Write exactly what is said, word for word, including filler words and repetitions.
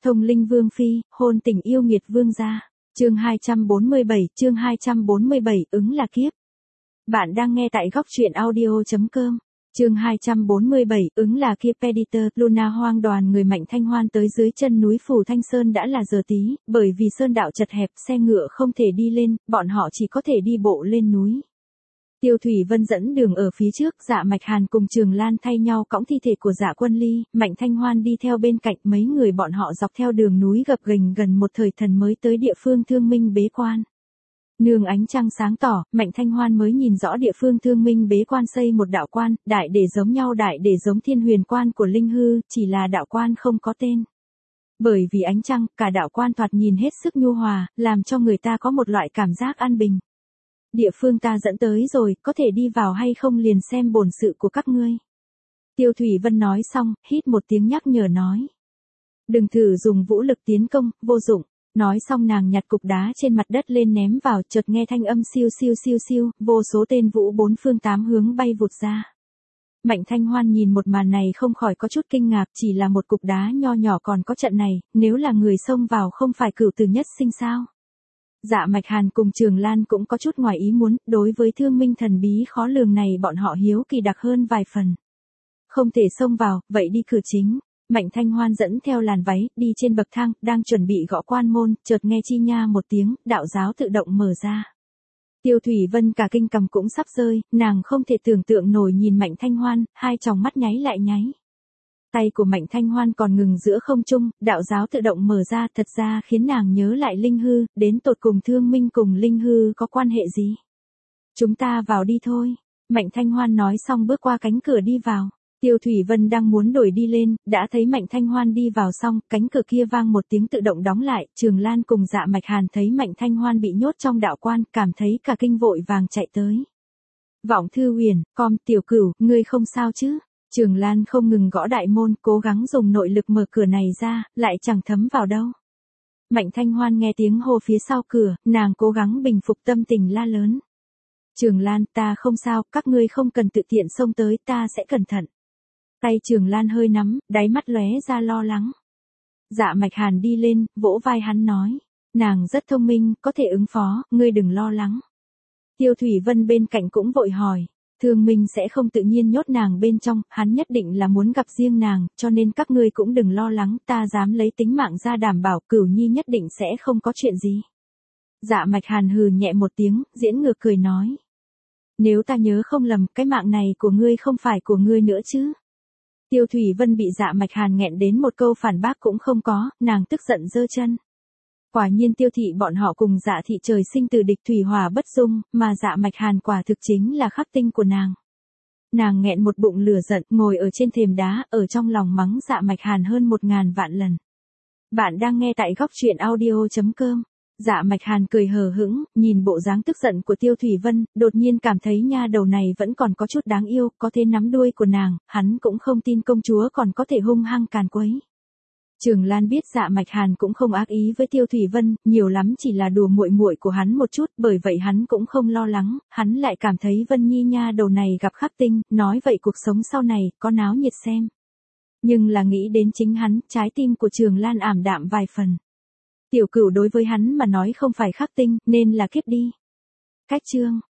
Thông linh vương phi, hôn tình yêu nghiệt vương gia. Chương hai trăm bốn mươi bảy, chương hai trăm bốn mươi bảy, ứng là kiếp. Bạn đang nghe tại góc truyện audio chấm com. Chương hai trăm bốn mươi bảy, ứng là kiếp. Editor. Luna hoang đoàn người Mạnh Thanh Hoan tới dưới chân núi Phù Thanh Sơn đã là giờ tí, bởi vì sơn đạo chật hẹp, xe ngựa không thể đi lên, bọn họ chỉ có thể đi bộ lên núi. Tiêu Thủy Vân dẫn đường ở phía trước, Dạ Mạch Hàn cùng Trường Lan thay nhau cõng thi thể của Dạ Quân Ly, Mạnh Thanh Hoan đi theo bên cạnh, mấy người bọn họ dọc theo đường núi gập ghềnh gần một thời thần mới tới địa phương Thương Minh bế quan. Nương ánh trăng sáng tỏ, Mạnh Thanh Hoan mới nhìn rõ địa phương Thương Minh bế quan xây một đạo quan, đại để giống nhau đại để giống Thiên Huyền quan của Linh Hư, chỉ là đạo quan không có tên. Bởi vì ánh trăng, cả đạo quan thoạt nhìn hết sức nhu hòa, làm cho người ta có một loại cảm giác an bình. Địa phương ta dẫn tới rồi, có thể đi vào hay không liền xem bổn sự của các ngươi. Tiêu Thủy Vân nói xong, hít một tiếng nhắc nhở nói. Đừng thử dùng vũ lực tiến công, vô dụng. Nói xong nàng nhặt cục đá trên mặt đất lên ném vào, chợt nghe thanh âm siêu siêu siêu siêu, vô số tên vũ bốn phương tám hướng bay vụt ra. Mạnh Thanh Hoan nhìn một màn này không khỏi có chút kinh ngạc, chỉ là một cục đá nho nhỏ còn có trận này, nếu là người xông vào không phải cửu tử nhất sinh sao. Dạ Mạch Hàn cùng Trường Lan cũng có chút ngoài ý muốn, đối với Thương Minh thần bí khó lường này bọn họ hiếu kỳ đặc hơn vài phần. Không thể xông vào, vậy đi cửa chính. Mạnh Thanh Hoan dẫn theo làn váy, đi trên bậc thang, đang chuẩn bị gõ quan môn, chợt nghe chi nha một tiếng, đạo giáo tự động mở ra. Tiêu Thủy Vân cả kinh cầm cũng sắp rơi, nàng không thể tưởng tượng nổi nhìn Mạnh Thanh Hoan, hai tròng mắt nháy lại nháy. Tay của Mạnh Thanh Hoan còn ngừng giữa không trung, đạo giáo tự động mở ra thật ra khiến nàng nhớ lại Linh Hư, đến tột cùng Thương Minh cùng Linh Hư có quan hệ gì. Chúng ta vào đi thôi. Mạnh Thanh Hoan nói xong bước qua cánh cửa đi vào. Tiêu Thủy Vân đang muốn đổi đi lên, đã thấy Mạnh Thanh Hoan đi vào xong, cánh cửa kia vang một tiếng tự động đóng lại, Trường Lan cùng Dạ Mạch Hàn thấy Mạnh Thanh Hoan bị nhốt trong đạo quan, cảm thấy cả kinh vội vàng chạy tới. Vọng Thư Huyền, com, Tiểu Cửu, ngươi không sao chứ? Trường Lan không ngừng gõ đại môn, cố gắng dùng nội lực mở cửa này ra, lại chẳng thấm vào đâu. Mạnh Thanh Hoan nghe tiếng hô phía sau cửa, nàng cố gắng bình phục tâm tình la lớn. Trường Lan, ta không sao, các ngươi không cần tự tiện xông tới, ta sẽ cẩn thận. Tay Trường Lan hơi nắm, đáy mắt lóe ra lo lắng. Dạ Mạch Hàn đi lên, vỗ vai hắn nói. Nàng rất thông minh, có thể ứng phó, ngươi đừng lo lắng. Tiêu Thủy Vân bên cạnh cũng vội hỏi. Thương Minh sẽ không tự nhiên nhốt nàng bên trong, hắn nhất định là muốn gặp riêng nàng, cho nên các ngươi cũng đừng lo lắng, ta dám lấy tính mạng ra đảm bảo Cửu Nhi nhất định sẽ không có chuyện gì. Dạ Mạch Hàn hừ nhẹ một tiếng, diễn ngược cười nói. Nếu ta nhớ không lầm, cái mạng này của ngươi không phải của ngươi nữa chứ. Tiêu Thủy Vân bị Dạ Mạch Hàn nghẹn đến một câu phản bác cũng không có, nàng tức giận giơ chân. Quả nhiên Tiêu thị bọn họ cùng Dạ thị trời sinh từ địch thủy hỏa bất dung, mà Dạ Mạch Hàn quả thực chính là khắc tinh của nàng. Nàng nghẹn một bụng lửa giận, ngồi ở trên thềm đá, ở trong lòng mắng Dạ Mạch Hàn hơn một ngàn vạn lần. Bạn đang nghe tại góc truyện audio chấm com. Dạ Mạch Hàn cười hờ hững, nhìn bộ dáng tức giận của Tiêu Thủy Vân, đột nhiên cảm thấy nha đầu này vẫn còn có chút đáng yêu, có thể nắm đuôi của nàng, hắn cũng không tin công chúa còn có thể hung hăng càn quấy. Trường Lan biết Dạ Mạch Hàn cũng không ác ý với Tiêu Thủy Vân, nhiều lắm chỉ là đùa muội muội của hắn một chút, bởi vậy hắn cũng không lo lắng, hắn lại cảm thấy Vân Nhi nha đầu này gặp khắc tinh, nói vậy cuộc sống sau này có náo nhiệt xem. Nhưng là nghĩ đến chính hắn, trái tim của Trường Lan ảm đạm vài phần. Tiểu Cửu đối với hắn mà nói không phải khắc tinh, nên là kiếp đi. Cách chương.